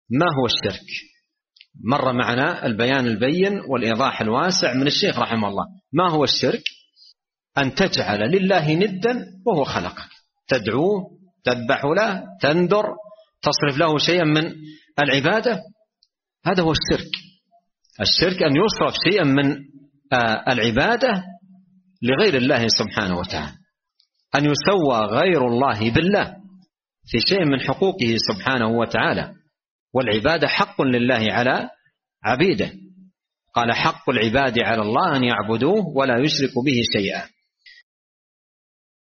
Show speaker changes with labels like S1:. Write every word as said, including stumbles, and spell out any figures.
S1: ما هو الشرك؟ مر معنا البيان البين والإيضاح الواسع من الشيخ رحمه الله. ما هو الشرك؟ أن تجعل لله ندا وهو خلقك، تدعوه، تذبح له، تنذر، تصرف له شيئا من العبادة، هذا هو الشرك. الشرك أن يصرف شيئا من العبادة لغير الله سبحانه وتعالى، أن يسوى غير الله بالله في شيء من حقوقه سبحانه وتعالى. والعبادة حق لله على عبيده، قال حق العباد على الله أن يعبدوه ولا يشركوا به شيئا.